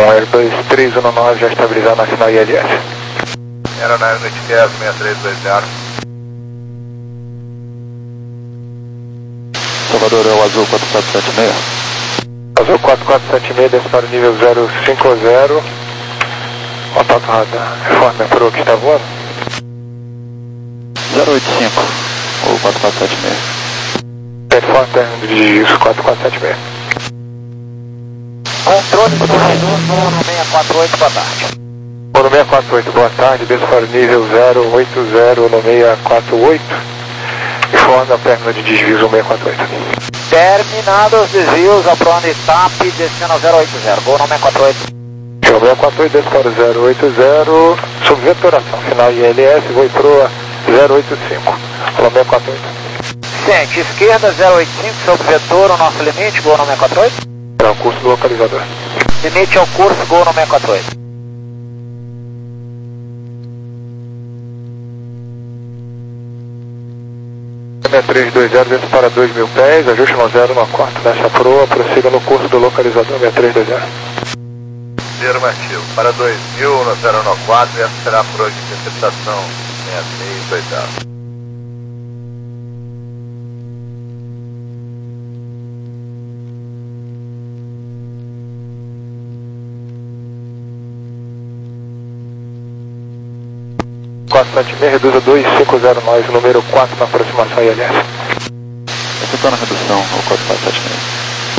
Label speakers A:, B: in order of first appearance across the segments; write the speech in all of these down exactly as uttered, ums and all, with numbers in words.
A: Airbus três um nove já estabilizado na final I L S.
B: Aeronave Noticias seis três dois zero.
C: Salvador, é o Azul quatro quatro sete seis.
A: Azul quatro quatro sete seis, desce para o nível zero cinco zero. Contato radar. Reforma para o que está voando?
C: zero oito cinco, ou quatro quatro sete seis.
A: Reforma término de quatro quatro sete seis.
D: Controle do Redondo no seis quatro oito, boa tarde.
A: No seis quatro oito, boa tarde, desce para o nível zero oito zero no seis quatro oito. Informe ao término de desvios no seis quatro oito.
D: Terminados os desvios, Apron e T A P, destino zero oito zero, gol no seis quatro oito.
A: Show seis quatro oito, desce para o zero oito zero, sob vetoração, final I L S, vou para o zero oito cinco. Alô, seis quatro oito.
D: Sente, esquerda zero oito cinco, sob vetor, o nosso limite, gol no seis quatro oito.
A: É o curso do localizador.
D: Limite ao curso, gol no seis quatro oito.
A: seis três dois zero, desce para dois mil pés, ajuste no zero no quarto, desce a proa, prossiga no curso do localizador seis três dois zero.
B: Afirmativo, para dois mil no zero no quatro, essa será a proa de interceptação seis três dois zero.
A: quatro sete seis, reduza dois cinco zero nove, número quatro na aproximação I L S.
C: Efetuando a redução ao quatro quatro sete seis.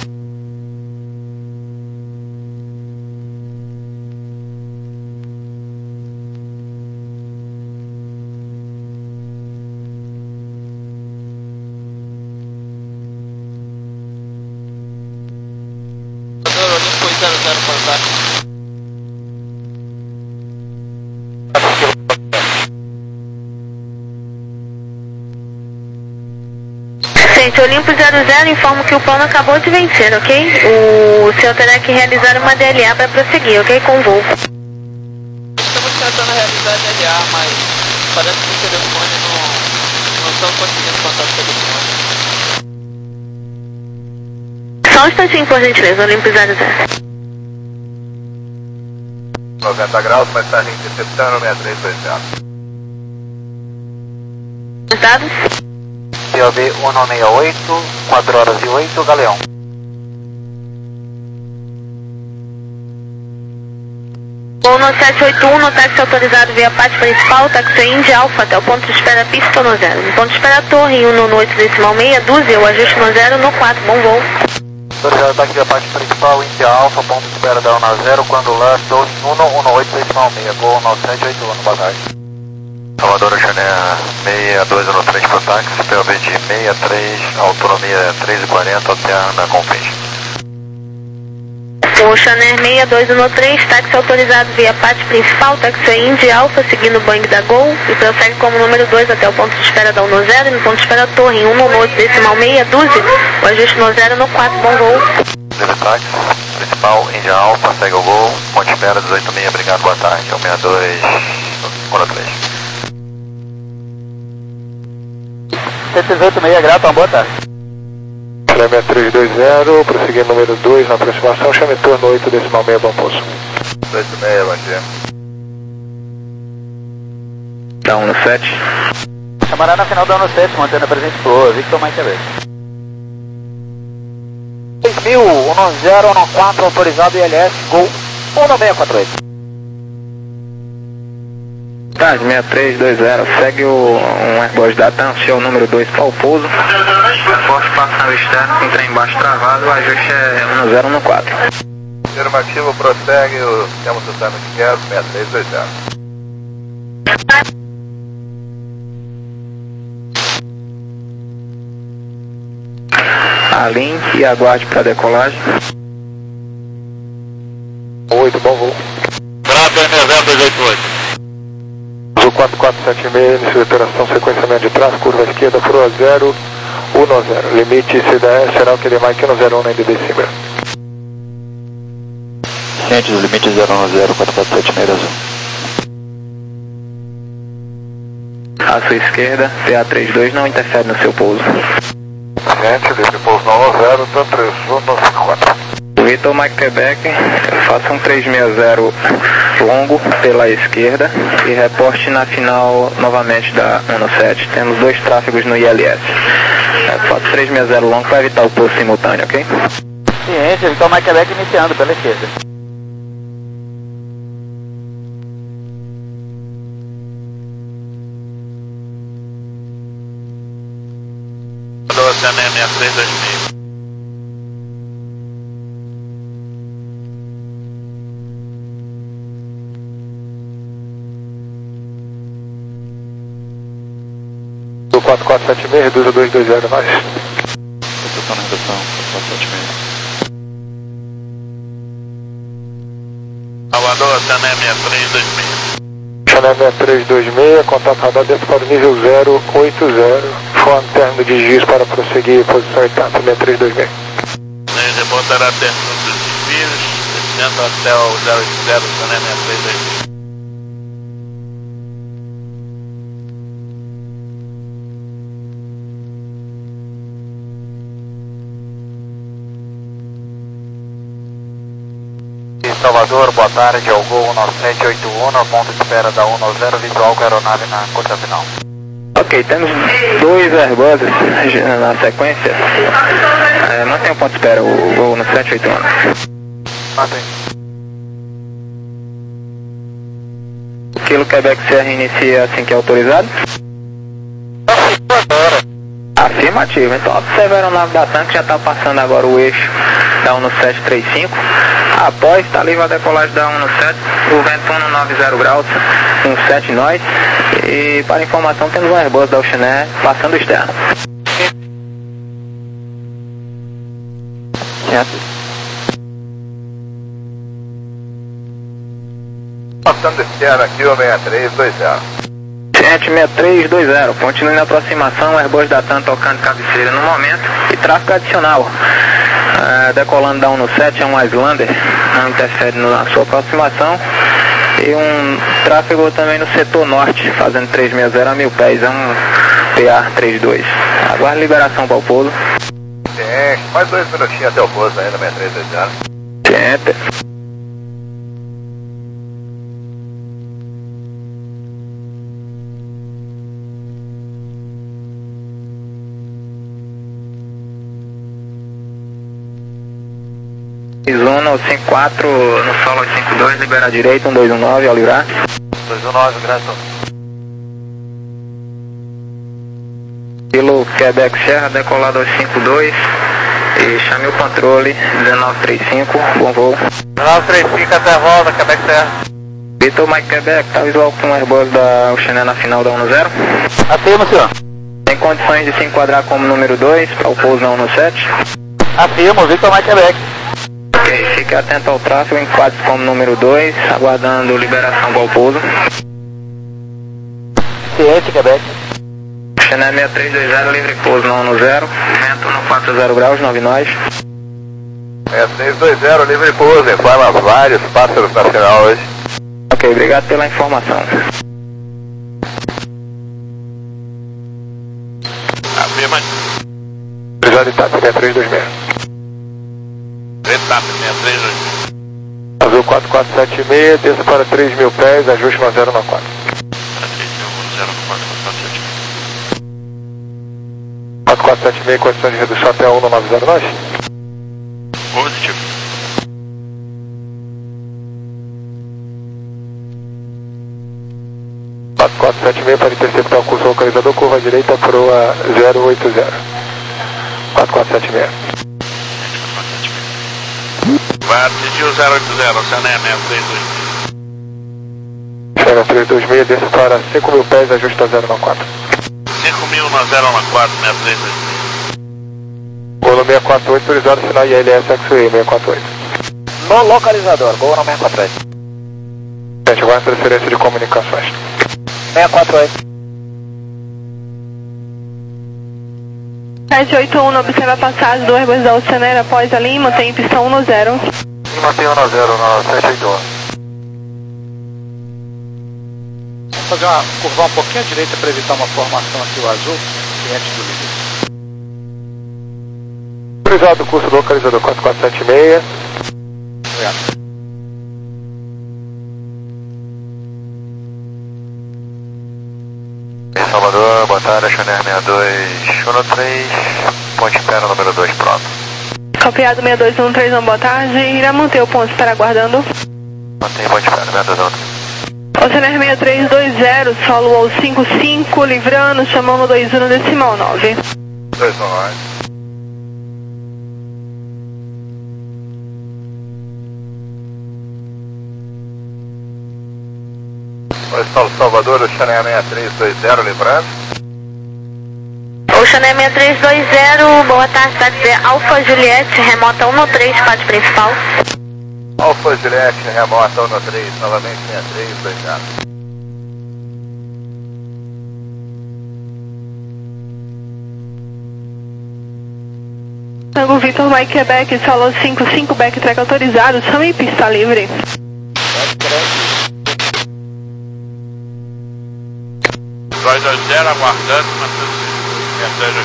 E: Olimpo zero zero contato.
F: Gente, Olimpo zero zero, informo que o plano acabou de vencer, ok? O senhor terá que realizar uma D L A para prosseguir, ok? Com o voo.
E: Estamos tentando realizar a D L A, mas parece que o telefone não, não estão conseguindo contato telefone.
F: Só um instantinho, por gentileza, Olimpo zero zero.
B: noventa graus, mensagem interceptando seis três dois zero.
F: Os dados?
D: C O B cento e sessenta e oito, quatro horas e oito, Galeão.
F: Voo no sete oito um, no táxi autorizado via pátio principal, táxi Indy Alpha até o ponto de espera pista no zero. No ponto de espera torre um no oito decimal meia, dúzia, o ajuste no zero no quatro, bom voo.
D: Autorizado táxi via pátio principal, Indy Alpha, ponto de espera da UNA zero, quando lá, torre um no oito decimal meia, gol no sete oito um, boa tarde.
B: Salvador, Chané seis dois um três para o táxi, P O B de seis três, autonomia três e quarenta até a Ana Confins.
F: O Chaner seis dois um três, táxi autorizado via pátio principal, táxi Indy Alpha, seguindo o Boeing da Gol, e prossegue como número dois até o ponto de espera da UNO zero, e no ponto de espera torre um no oito decimal meia, dúzia, o ajuste no zero no quatro, bom voo.
B: Deve táxi, principal Indy Alpha, segue o gol, ponto de espera dezoito meia, obrigado, boa tarde, é o seis dois um três.
D: dezoito seis, grato, uma boa tarde.
A: seis três dois zero, prosseguindo número dois na aproximação, chame torno oito decimal meia, bom pouso.
B: oito seis, bom dia.
C: Dá um no sete.
D: Chamará na final da UNO sete, mantendo a presente proa, Victor Mike Aberto. dois mil, UNO zero, UNO quatro, autorizado I L S, gol um no seis quatro oito.
C: Tá, seis três dois zero, segue o, um Airbus da TAM, seu número dois para o pouso. Forte passando externo, com trem embaixo travado, o ajuste é um zero no quatro.
B: Afirmativo, prossegue, o, temos o time de guerra, seis três dois zero.
C: Alinhe e aguarde para decolagem.
A: oito, bom voo.
B: Prato M zero dois oito oito.
A: Azul quatro quatro sete seis, início de operação, sequenciamento de tráfego, curva esquerda, proa zero um zero. Limite C D S será o que ele Mike um zero um na N D B Cima.
C: Ciente do limite zero um zero, quatro quatro sete seis azul. À sua esquerda, C A trinta e dois não interfere no seu pouso.
B: Ciente, livre pouso no zero, TAM três um no cinco quatro.
C: Corrido. Vitor Mike Quebec, faça um três seis zero longo pela esquerda e reporte na final novamente da um sete. Temos dois tráfegos no I L S. É, faça três seis zero longo para evitar o pouso simultâneo, ok?
G: Ciência, Vitor Mike Quebec iniciando pela esquerda.
B: Oceané sessenta e três dois seis.
A: Do quatro quatro sete seis, reduz a dois dois zero, nós.
B: Redução na redução, quatro quatro sete seis. Salvador, Oceané sessenta e três dois seis.
A: Oceané sessenta e três dois seis, contato radar desce para o nível zero oito zero. Fone término de giz para prosseguir, posição etapa sessenta e três dois seis.
B: Reportará término dos desvios, descendo até o zero oito zero, Oceané sessenta e três dois seis.
D: Salvador, boa tarde, é o Gol um nove sete oito um, ponto de espera da um nove zero, visual com a aeronave na curta final.
C: Ok, temos dois Airbus na sequência. É, mantém o ponto de espera, o Gol no sete oito um.
D: Mantém.
C: O Kilo Quebec Sierra inicia assim que é autorizado? Afirmativo, então observa a aeronave da TAM que já está passando agora o eixo da um sete três cinco. Após, está livre a decolagem da um sete, o vento um nove zero graus, um sete nós. E para informação temos um Airbus da Oceané passando externo. Certo.
B: Passando externo aqui, o sessenta e três dois zero.
C: sessenta e três dois zero, continue na aproximação, Airbus da TAM tocando cabeceira no momento e tráfego adicional. Uh, decolando da um sete é um Islander, não interfere na sua aproximação. E um tráfego também no setor norte, fazendo três seis zero a mil pés, é um P A trinta e dois. Aguarde liberação para o pouso.
B: Tem, mais dois minutinhos até o pouso ainda, sessenta e três dois zero.
C: Tenta. Isono cinco quatro no solo cinco dois, libera a direita, um dois um nove, ao livrar.
D: dois um nove, graças.
C: Kilo Quebec Sierra, decolado aos cinco dois e chame o controle dezenove trinta e cinco, bom voo.
D: dezenove trinta e cinco até a volta, Quebec Sierra.
C: Vitor Mike Quebec, tá visual com o Airbus da Oceané na final da um zero.
G: Afirma, senhor.
C: Tem condições de se enquadrar como número dois para o pouso na um sete?
G: Afirma, Vitor Mike Quebec.
C: Ok, fique atento ao tráfego, enquadre como número dois, aguardando liberação para o pouso.
G: Ciência, Quebec.
C: Oceané sessenta e três dois zero, livre pouso no um zero, vento no quatro zero graus, nove nós.
B: sessenta e três dois zero, livre pouso, informa vários pássaros na final hoje.
C: Ok, obrigado pela informação.
B: Afirma.
A: Obrigado, etapa sessenta e três dois seis.
B: Etapa sessenta e três dois seis.
A: Azul quatro quatro sete seis, desça para três mil pés, ajuste no zero no quatro. quatro quatro sete seis, condição de redução até um nove zero, nós?
B: Positivo.
A: quatro quatro sete seis para interceptar o curso localizador, curva à direita para o zero oito zero. quatro quatro sete seis.
B: Vai atingir o zero oito zero, Oceané sessenta e três dois seis.
A: sessenta e três dois seis, desça para cinco mil pés, ajusta zero no quatro.
B: cinco mil na zero na quatro, sessenta e três dois seis.
A: Golo seiscentos e quarenta e oito, autorizado sinal I L S X-Ray seiscentos e quarenta e oito.
G: No localizador, Gol no seiscentos e quarenta e oito.
A: Gente, agora transferência de comunicações.
G: seiscentos e quarenta e oito.
F: sete oito um, observa a passagem do Airbus da Oceané após a Lima, tem pistão um zero.
A: Lima tem um zero na sete oito um.
H: Vamos fazer uma, curvar um pouquinho à direita para evitar uma formação aqui, o azul, cliente do líder.
A: Autorizado o curso do localizador quatro quatro sete seis.
H: Obrigado.
B: Em Salvador, boa tarde, Channel seis dois um três, ponte espera número dois, pronto.
F: Copiado seis dois um três, boa tarde. Irá manter o ponto espera aguardando.
B: Mantém ponte espera, seis dois um três.
F: Oceaner seis três dois zero, solo ao cinco cinco, livrando, chamando dois um decimal nove.
B: dois um nove. Oi, Saulo Salvador, Oceaner seis três dois zero, livrando.
F: Oceaner seis três dois zero, boa tarde, tá dizer Alfa Juliette, remota um três, parte principal.
B: Alfa Juliette, remota um três, novamente seis três dois zero.
F: Tango Victor Mike Quebec, solo cinco cinco, backtrack autorizado, chame pista livre.
I: dois a zero, aguardando, mantendo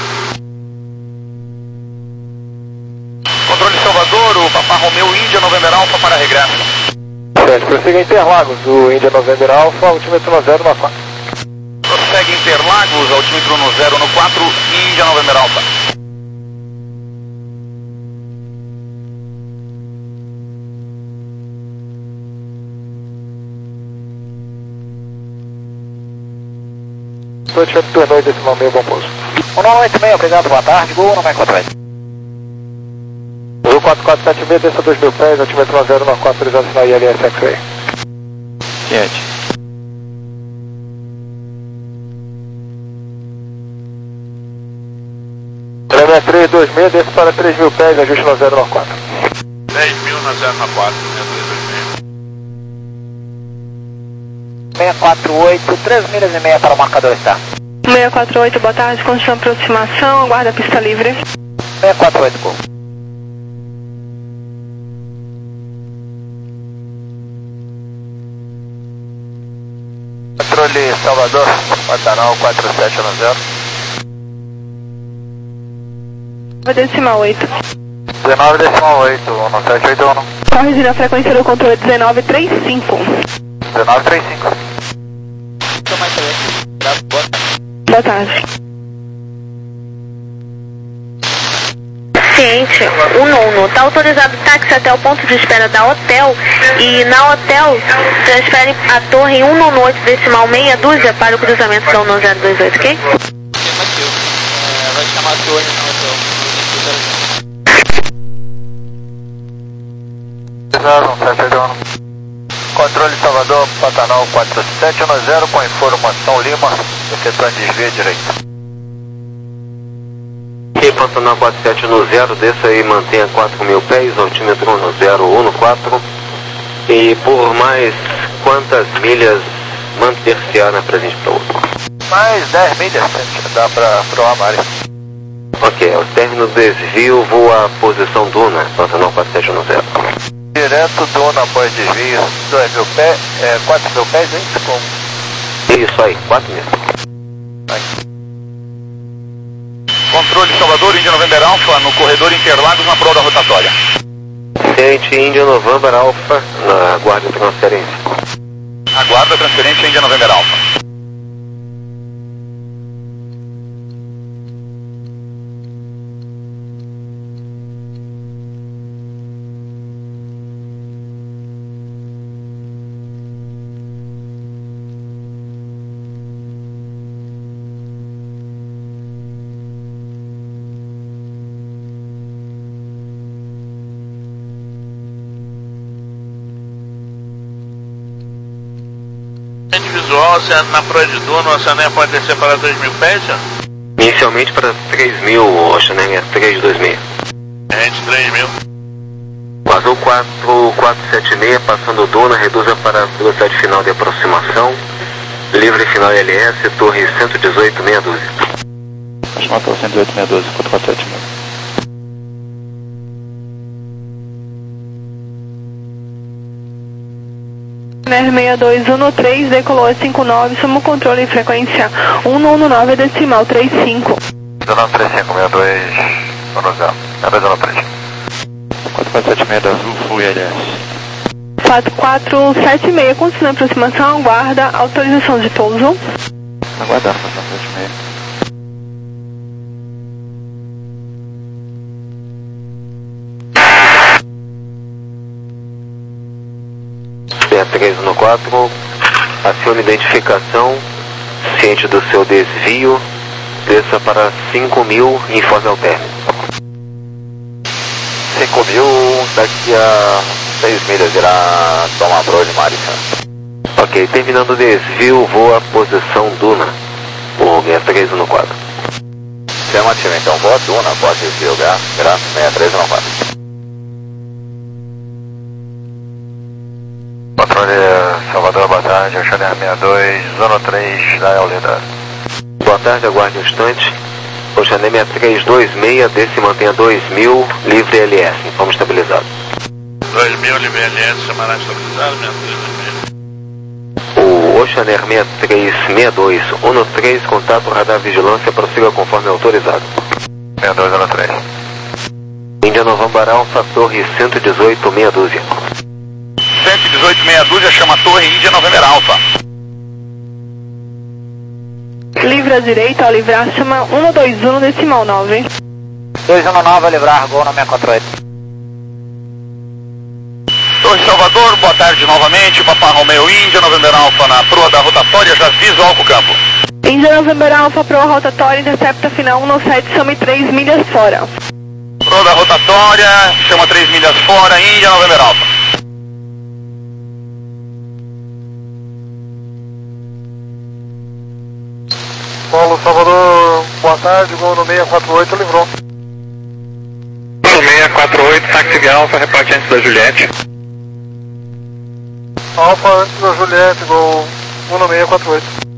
D: Controle Salvador, o Papa Romeu Índia November Alpha para regresso.
A: Certo, prossiga Interlagos, o Índia November Alpha, altímetro no zero no quatro.
D: Prossegue Interlagos, altímetro no zero no quatro, Índia November Alpha.
A: Estou tirando turno oito decimal meio, bom pouso.
G: um nove oito seis, obrigado, boa tarde, Gol nove quatro oito.
A: Gol quatro quatro sete seis, desça dois mil pés, altímetro no zero no quatro, autorizado sinal I L S X-Ray.
G: Ciente.
A: seis três dois seis, desça para três mil pés, ajuste no zero no quatro.
I: dez mil na zero na quatro, seis dois dois seis.
G: seis quatro oito, três milhas e meia para o marcador está.
F: seis quatro oito, boa tarde, condição de aproximação, aguarda a pista livre.
G: seis quatro oito, Gol.
B: Controle Salvador, Pantanal quatro sete um zero.
F: Decimal oito.
B: dezenove decimal oito, um sete oito um.
F: Corrigir a frequência do controle dezenove trinta e cinco.
B: dezenove trinta e cinco.
F: Boa tarde. Ciente, o nono. Está autorizado táxi até o ponto de espera da hotel e na hotel transfere a torre um nove oito decimal meia dúzia para o cruzamento da um zero dois oito, ok?
E: Tem Matheus. É, vai chamar a torre no hotel.
B: um sete oito um. Controle Salvador, Pantanal quatro sete um zero, com informação Lima, efetuando desvio direito.
J: Ok, Pantanal quatro sete um zero, desça e mantenha quatro mil pés, altímetro um zero um quatro. E por mais quantas milhas manter-se-á na presente para outro?
B: Mais dez milhas, dá para o Amari.
J: Ok, ao término do desvio, voa a posição Duna, Pantanal quatro sete um zero.
B: Direto Duna após desvio, dois mil pés, é, quatro mil pés, é isso? Com...
J: Isso aí, quatro mil.
D: Controle Salvador, Índia November Alpha, no corredor Interlagos, na prol da rotatória.
J: Ciente, Índia November Alpha, na guarda de transferência.
D: Aguarda a transferência Índia November Alpha.
I: Visual, na proa de Duna, o Oceaner pode descer para dois mil pés?
J: Inicialmente para três mil, Oceaner três dois seis.
I: Gente, três mil.
J: Azul quatro quatro sete seis, passando Duna, reduza para a velocidade final de aproximação. Livre final L S, torre cento e dezoito, meia dúzia.
G: Matou cento e dezoito, meia dúzia, quatro quatro sete seis.
F: seis dois um três, decolou a cinco nove, sob o controle de frequência um nove nove decimal trinta e cinco.
B: dezenove trinta e cinco, seis dois um zero, seis dois um três.
G: quatro
A: quatro sete seis da Azul, Full I L S.
K: quatro quatro sete seis, continua a aproximação, aguarda, autorização de pouso.
A: Aguardar, quatro quatro sete seis.
J: três um quatro, acione identificação, ciente do seu desvio, desça para cinco mil e informe ao término.
B: cinco mil, daqui a seis milhas irá tomar Brode Marissa.
J: Ok, terminando o desvio, voa a posição Duna, por seis três um quatro.
B: Afirmativo, então voa Duna, pode desvio, graça seis três um quatro. Controle Salvador, boa tarde, Oceaner sessenta e dois, zona três, da Eulida.
J: Boa tarde, aguarde um instante. Oceaner sessenta e três dois seis, desce e mantenha dois mil, livre L S, informe estabilizado.
I: dois mil, livre L S, chamará estabilizado, sessenta e três dois seis.
J: O Oceaner sessenta e três sessenta e dois um três, contato radar vigilância, prossiga conforme autorizado.
B: sessenta e dois um três.
J: Índia November Alpha, torre cento e dezoito, meia dúzia.
B: cento e dezoito, meia dúzia, chama Torre Índia November Alpha.
K: Livre à direita, ao livrar, chama um dois um decimal nove.
G: dois um nove, livrar, gol na seis quatro oito.
B: Torre Salvador, boa tarde novamente, Papa Romeo Índia November Alpha na proa da rotatória, já visual com o campo.
K: Índia November Alpha, proa rotatória, intercepta final um sete, chama três milhas fora.
B: Proa da rotatória, chama três milhas fora, Índia November Alpha.
A: Paulo Salvador, boa tarde, gol no seis quatro oito, livrou.
C: No seis quatro oito, táxi de Alfa, reporte antes da Juliette.
A: Alfa antes da Juliette, gol um no seis quatro oito.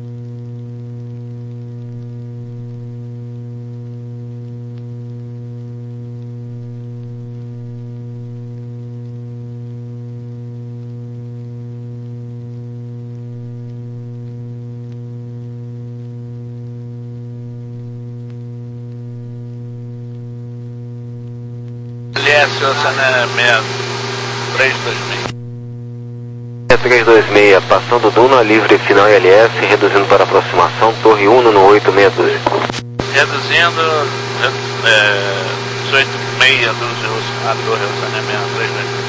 I: L S, Oceaner sessenta e três dois seis.
J: sessenta e três dois seis, passando Duna, livre final L S, reduzindo para aproximação, torre um no oito, meia dúzia.
I: Reduzindo, é, dezoito, meia dúzia, a torre Oceaner sessenta e três dois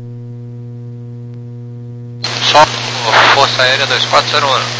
I: seis.
D: Só Força Aérea dois quatro zero um.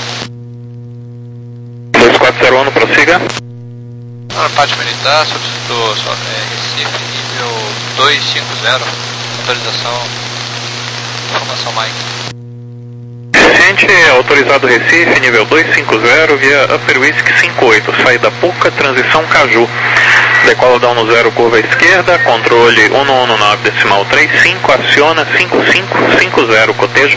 C: dois quatro zero um, prossiga.
D: Na parte militar, solicitou só, é, Recife, nível dois cinco zero, autorização, informação Mike.
C: Ciente, autorizado Recife, nível dois cinco zero, via Upper Whisky cinco oito, saída Puca, transição Caju. Decola down no zero, curva esquerda, controle um um nove decimal três cinco, aciona cinco cinco cinco zero, cotejo.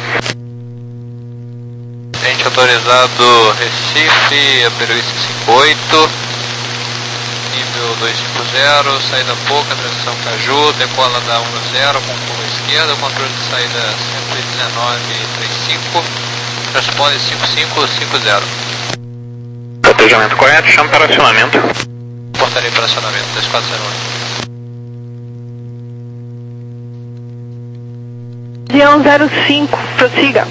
D: Ciente, autorizado Recife, Upper Whisky cinco oito. Nível dois cinco zero, saída pouca, transição Caju, decola da um zero com curva esquerda, controle de saída cento e dezenove trinta e cinco, responde cinco cinco cinco zero.
C: Cotejamento correto, chama para acionamento.
D: Portaria para acionamento dois quatro zero um.
K: Avião zero cinco, prossiga.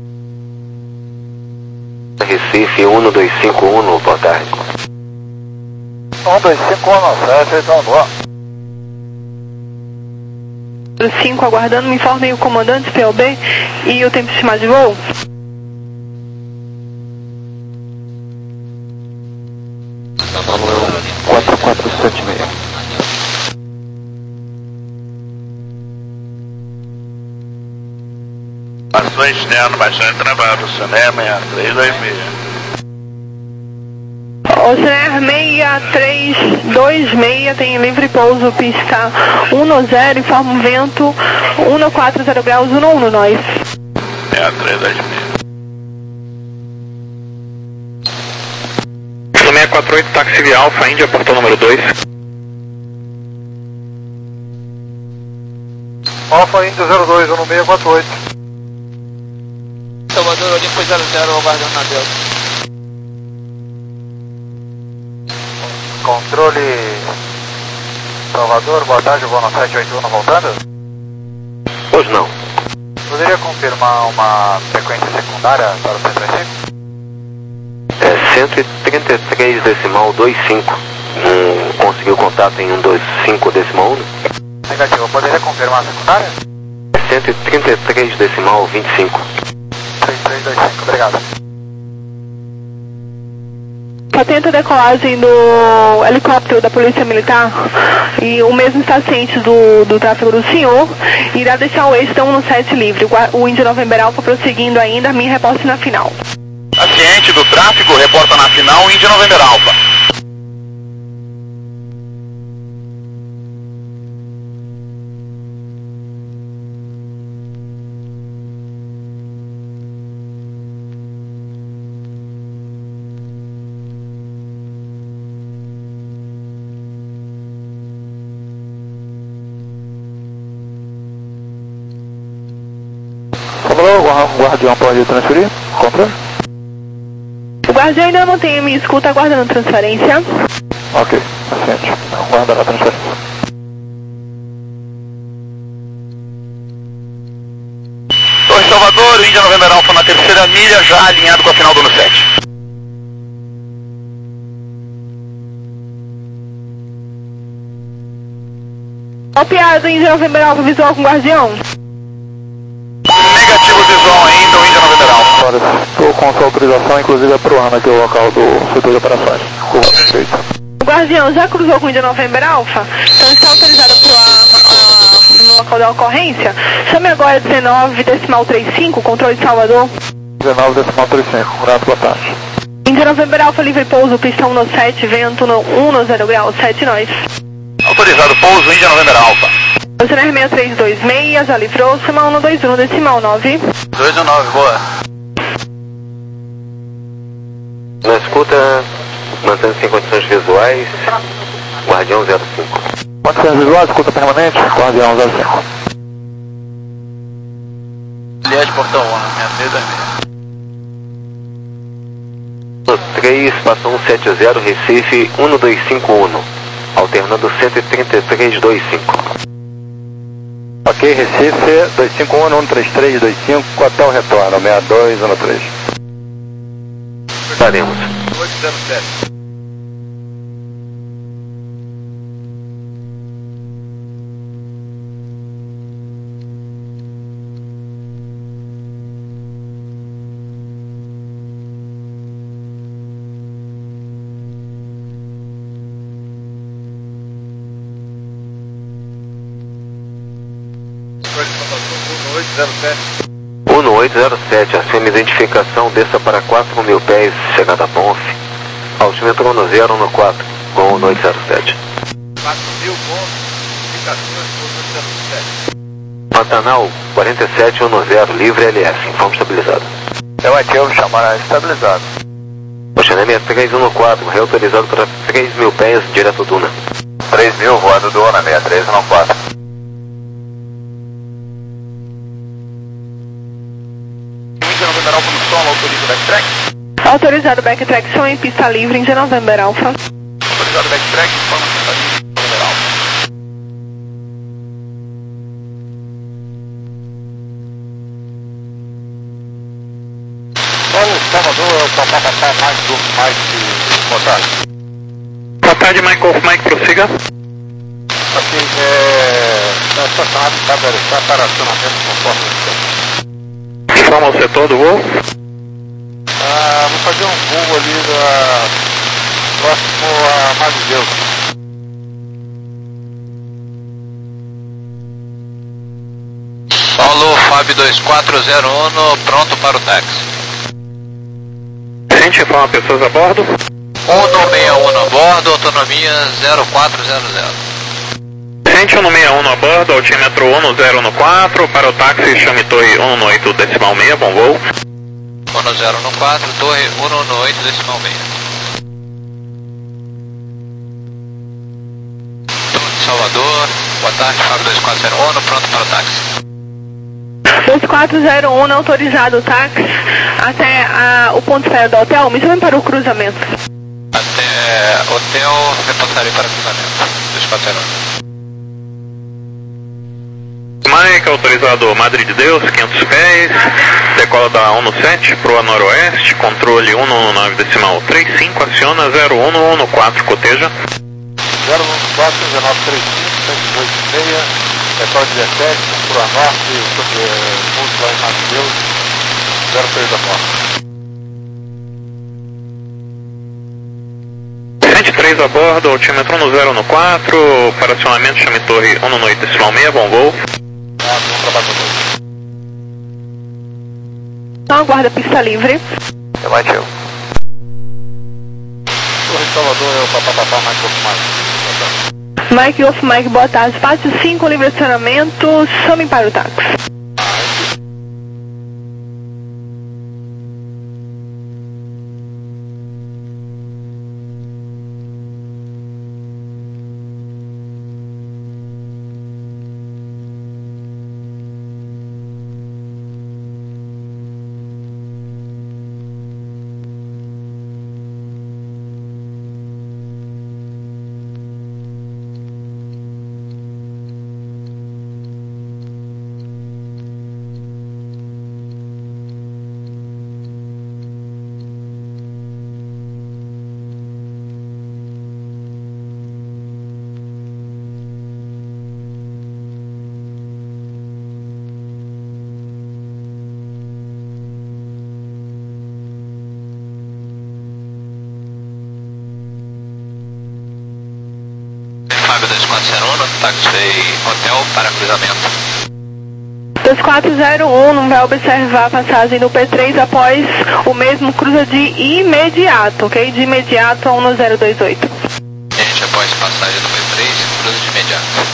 J: Recife um dois cinco um, boa tarde.
A: um dois cinco um sete, então boa.
K: cinco aguardando, me informem o comandante P O B e o tempo estimado de voo.
A: quatro quatro sete seis.
I: Passou externo, bastante travado, Oceaner sessenta e três dois seis.
K: Oceaner sessenta e três dois seis, tem livre pouso, pista um no zero, informa o vento um no quatro zero graus, um no um no nós.
I: sessenta e três dois seis.
C: No seis quatro oito, táxi via Alfa, Índia, portão número dois.
A: Alfa Índia zero dois, um no seis quatro oito.
E: Salvador, Olimpo zero zero, aguardando na Delta.
A: Controle Salvador, boa tarde, voo no sete oito um voltando.
J: Pois não.
B: Poderia confirmar uma frequência secundária para o cento e trinta e cinco?
J: É cento e trinta e três decimal vinte e cinco. Não conseguiu contato em cento e vinte e cinco decimal um?
B: Negativo, poderia confirmar a secundária?
J: É cento e trinta e três decimal vinte e cinco.
B: três três dois cinco, obrigado.
K: Atenta a decolagem do helicóptero da Polícia Militar e o mesmo está ciente do, do tráfego do senhor, irá deixar o eixo um no sete livre. O, o Índio November Alpha prosseguindo ainda, minha reporte na final.
L: Tá ciente do tráfego, reporta na final, Índio November Alpha.
A: O Guardião pode transferir? Compra?
K: O Guardião ainda não tem me escuta, aguardando transferência.
A: Ok, paciente. Aguarda a transferência.
L: Torre Salvador, Índia November Alpha na terceira milha, já alinhado com a final do ano sete.
K: Copiado, Índia November Alpha, visual com Guardião.
L: Negativo visual ainda, o Índia November Alpha.
A: Estou com sua autorização, inclusive aprovando aqui o local do setor de operações. Curva perfeita.
K: O Guardião já cruzou com o Índia November Alpha, então está autorizado para no local da ocorrência. Chame agora dezenove decimal trinta e cinco, controle de Salvador.
A: dezenove decimal trinta e cinco, graças, boa tarde.
K: Índia November Alpha, livre pouso, pista um no sete, vento no um no zero grau, sete nós.
L: Autorizado pouso, Índia November Alpha.
K: Oceanar seis três dois seis, já livrou, cima um dois um, decimal nove.
B: dois um nove, boa.
J: Na escuta, mantendo-se em condições visuais, Guardião zero cinco.
A: Condições visuais, escuta permanente, Guardião zero cinco.
B: Aliás, portão um, sessenta e seis dois seis.
J: No três, passa cento e setenta, Recife, um dois cinco um, alternando cento e trinta e três dois cinco.
A: Ok, Recife, dois cinco um, um três três dois cinco, até o retorno, sessenta e dois um três.
J: Faremos.
B: oito zero sete. oito zero sete.
J: um oito zero sete, acima identificação, desça para quatro mil pés, chegada a Ponce. Altímetro um zero um quatro, com um oito zero sete.
B: quatro mil pontos, indicações por oito zero sete.
J: Pantanal quarenta e sete dez, livre L S, informe estabilizado.
B: Eu aqui eu chamar estabilizado.
J: Oceanar seis três um quatro, reautorizado para três mil pés, direto Duna.
B: três mil, voando Duna, sessenta e três um quatro. Autoriza o backtrack?
K: Autorizado backtrack, som em pista livre, Índia November Alpha.
B: Autorizado backtrack, informa pista livre, November Alpha. Olha, Salvador, papapá, mais do Mike, boa tarde.
L: Boa tarde, Mike Off, Mike, prossiga.
B: Assim, é... essa nave está para acionamento conforme o tempo.
L: Informa o setor do voo.
B: Ah, vou fazer um voo ali da... próximo a Marizeu.
D: Paulo, Fábio dois quatro zero um, pronto para o táxi.
L: Gente, informa pessoas a bordo.
D: um seis um a bordo, autonomia zero quatro zero zero.
L: Gente, um seis um a bordo, altímetro um zero um quatro, para o táxi chame torre um oito decimal seis, bom voo.
D: um zero um quatro, torre um oito decimal seis. Torre de Salvador, boa tarde, Fábio dois quatro zero um, pronto para o táxi.
K: dois quatro zero um, autorizado o táxi até a, o ponto de espera do hotel, me chame para o cruzamento.
D: Até hotel, reportarei para cruzamento, dois quatro zero um.
L: Mike, autorizado Madre de Deus, quinhentos pés, decola da um no sete pro a noroeste, controle um no nove decimal trinta e cinco, aciona zero um no um no quatro, coteja.
H: zero um quatro, dezenove trinta e cinco, cento e dezoito e meia, decola dezessete, pro a norte, curso lá em Madre de Deus, zero três da porta.
L: cento e três a bordo, altímetro um no zero no quatro, para acionamento chame torre um no oito decimal seis, bom voo.
H: Ah, bom trabalho pra todos.
K: Então aguarda a pista livre.
B: É mais eu.
H: Torre de Salvador é o papapá mais confirmado.
K: Mike Golf Mike, boa tarde. Fácil cinco, livre acionamento, chame para o táxi.
D: dois quatro zero um, táxi hotel para cruzamento.
K: dois quatro zero um não vai observar a passagem do P três após o mesmo cruza de imediato, ok? De imediato a um no zero dois oito.
D: Gente, após passagem do P três, cruza de imediato.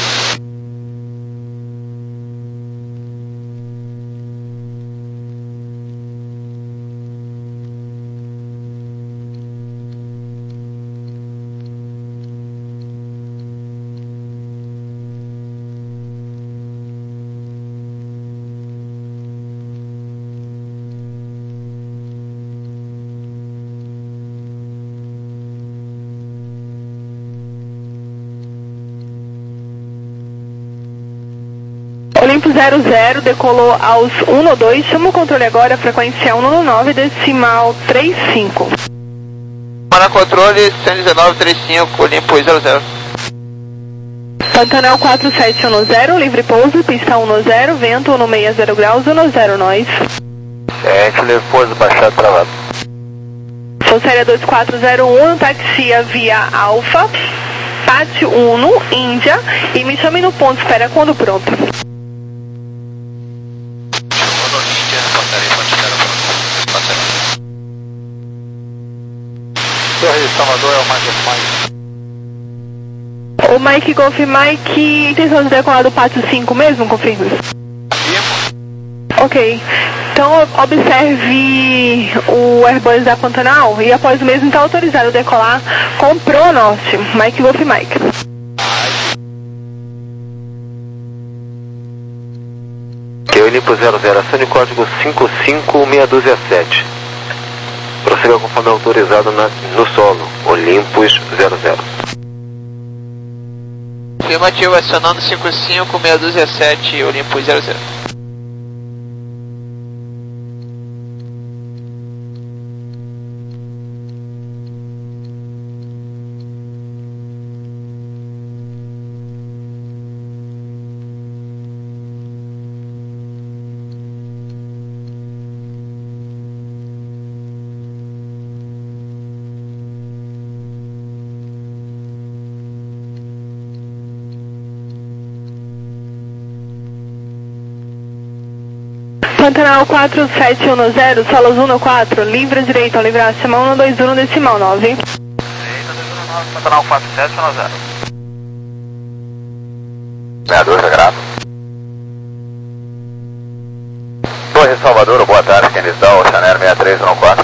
K: Olimpo zero zero, decolou aos um no dois, chama o controle agora, frequência um no nove, decimal trinta e cinco.
B: Para controle cento e dezenove, trinta e cinco, Olimpo zero zero.
K: Pantanal quatro sete um zero, livre pouso, pista um no zero, vento um no sessenta zero graus, um no zero nós.
B: Sete, livre pouso, baixado, travado.
K: Sou séria dois quatro zero um, taxia via Alfa, Pátio Uno, Índia, e me chame no ponto, espera quando pronto.
H: Torre de Salvador é o mais confirmado.
K: O Mike Golf Mike, intenção de decolar do Pátio cinco mesmo, confirme? Ok. Então observe o Airbus da Pantanal e após o mesmo está autorizado a decolar com Pro Norte, Mike Golf Mike.
J: Que eu limpo zero zero, acione código cinco cinco seis dois sete. Prossiga conforme autorizado na, no solo, Olympus zero zero.
B: Afirmativo, acionando cinco cinco seis dois sete, Olympus zero zero.
K: Pantanal quatro sete um zero, solos um no quatro, livre direito ao livrar, chama um no dois um decimal nove.
B: Direita dois um nove, Pantanal quatro sete um zero.
J: sessenta e dois é grave. Torre Salvador, boa tarde, quem lhes dá o Chanel sessenta e três um quatro.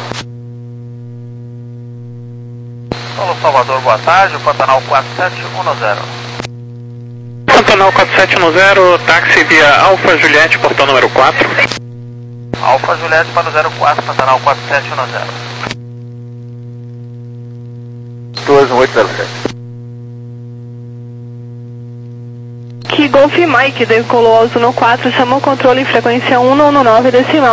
B: Solo Salvador, boa tarde, Pantanal quatro sete um zero.
L: Pantanal quatro sete um zero, táxi via Alfa Juliette, portão número quatro.
B: Alfa Juliette para o zero quatro, Pantanal quatro sete um zero.
J: dois um oito zero sete.
K: Golf Mike decolou ao Zuno quatro, chamou o controle em frequência um nove decimal.